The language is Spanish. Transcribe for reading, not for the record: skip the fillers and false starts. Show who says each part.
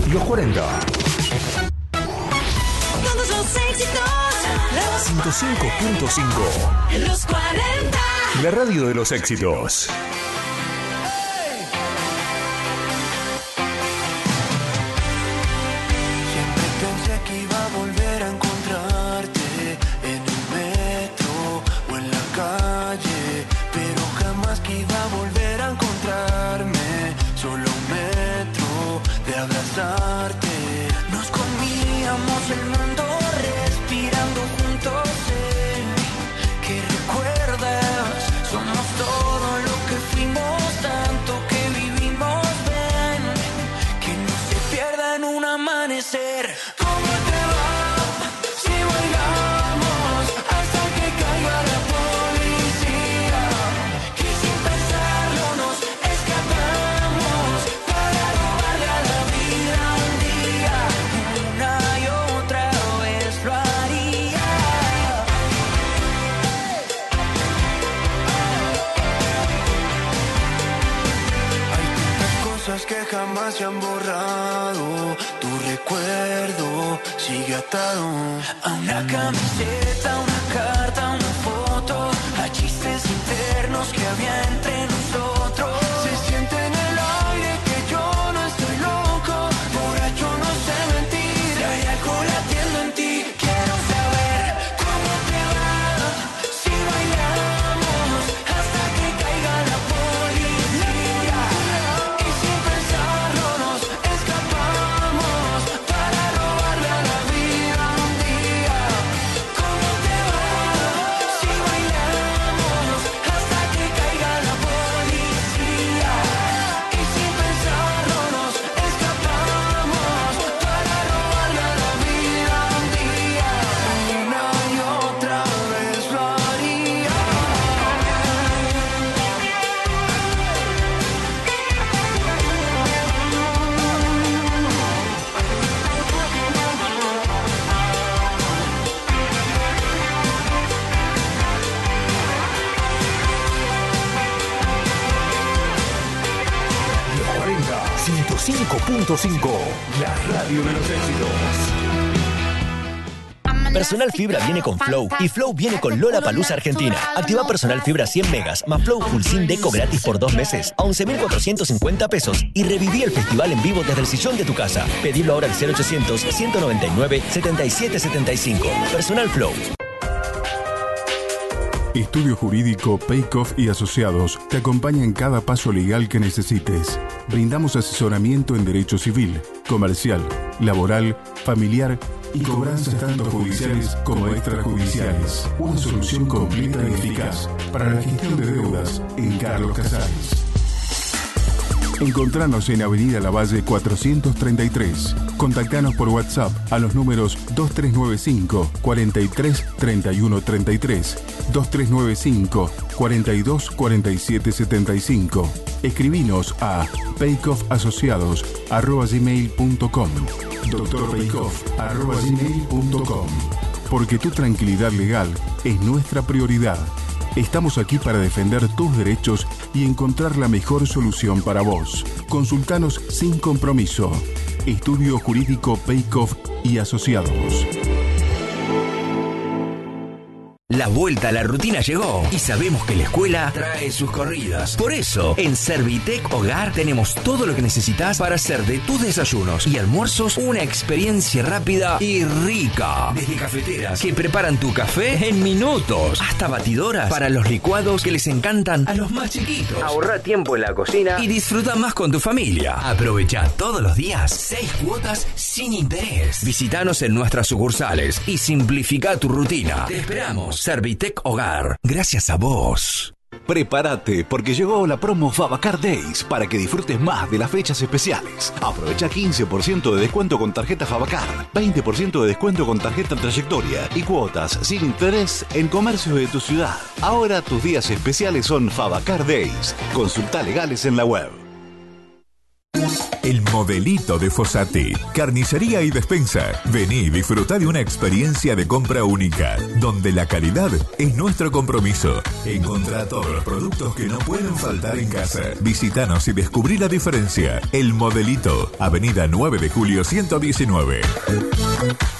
Speaker 1: Los 40.
Speaker 2: Todos los éxitos.
Speaker 1: 105.5.
Speaker 2: Los 40.
Speaker 1: La radio de los éxitos.
Speaker 3: Nos comíamos el mundo respirando juntos. ¿Qué recuerdas? Somos todo lo que fuimos, tanto que vivimos. Ven, que no se pierda en un amanecer. ¿Cómo te va si bailamos hasta que caiga la policía? Que sin pensarlo nos escapamos para robarle a la vida un día. Una y otra vez lo haría. Hay tantas cosas que jamás se han borrado. Tu recuerdo sigue atado a una camiseta, una carta, una foto, a chistes internos que había entre nosotros. Se siente en el aire que yo no estoy loco, borracho no sé mentir, si hay algo latiendo en ti. Quiero saber cómo te va si bailamos hasta que caiga la policía. Y sin pensarlo nos escapamos para robarle a la vida un día. ¿Cómo te va si bailamos hasta que caiga la policía? Y sin pensarlo nos escapamos para robarle a la vida un día. Una y otra vez lo haría.
Speaker 1: Los 40. 105.5. La radio de los éxitos.
Speaker 4: Personal Fibra viene con Flow y Flow viene con Lollapalooza Argentina. Activa Personal Fibra 100 megas más Flow Full SIM Deco gratis por 2 meses a 11.450 pesos y reviví el festival en vivo desde el sillón de tu casa. Pedilo ahora al 0800-199-7775. Personal Flow.
Speaker 5: Estudio Jurídico Peikoff y Asociados te acompaña en cada paso legal que necesites. Brindamos asesoramiento en derecho civil, comercial, laboral, familiar y cobranzas tanto judiciales como extrajudiciales. Una solución completa y eficaz para la gestión de deudas en Carlos Casares. Encontranos en Avenida Lavalle 433. Contactanos por WhatsApp a los números 2395 43 31 33, 2395 42 47 75. Escribinos a peikoffasociados@gmail.com, drpeikoff@gmail.com. Porque tu tranquilidad legal es nuestra prioridad. Estamos aquí para defender tus derechos y encontrar la mejor solución para vos. Consultanos sin compromiso. Estudio Jurídico Peikoff y Asociados.
Speaker 6: La vuelta a la rutina llegó y sabemos que la escuela trae sus corridas. Por eso, en Servitec Hogar tenemos todo lo que necesitas para hacer de tus desayunos y almuerzos una experiencia rápida y rica. Desde cafeteras que preparan tu café en minutos, hasta batidoras para los licuados que les encantan a los más chiquitos. Ahorra tiempo en la cocina y disfruta más con tu familia. Aprovecha todos los días 6 cuotas sin interés. Visítanos en nuestras sucursales y simplifica tu rutina. Te esperamos. Servitec Hogar, gracias a vos.
Speaker 7: Prepárate porque llegó la promo Favacar Days para que disfrutes más de las fechas especiales. Aprovecha 15% de descuento con tarjeta Favacar, 20% de descuento con tarjeta Trayectoria y cuotas sin interés en comercios de tu ciudad. Ahora tus días especiales son Favacar Days. Consulta legales en la web.
Speaker 8: El Modelito de Fossati, carnicería y despensa. Vení y disfruta de una experiencia de compra única, donde la calidad es nuestro compromiso. Encontrá todos los productos que no pueden faltar en casa. Visítanos y descubrí la diferencia. El Modelito, Avenida 9 de Julio 119.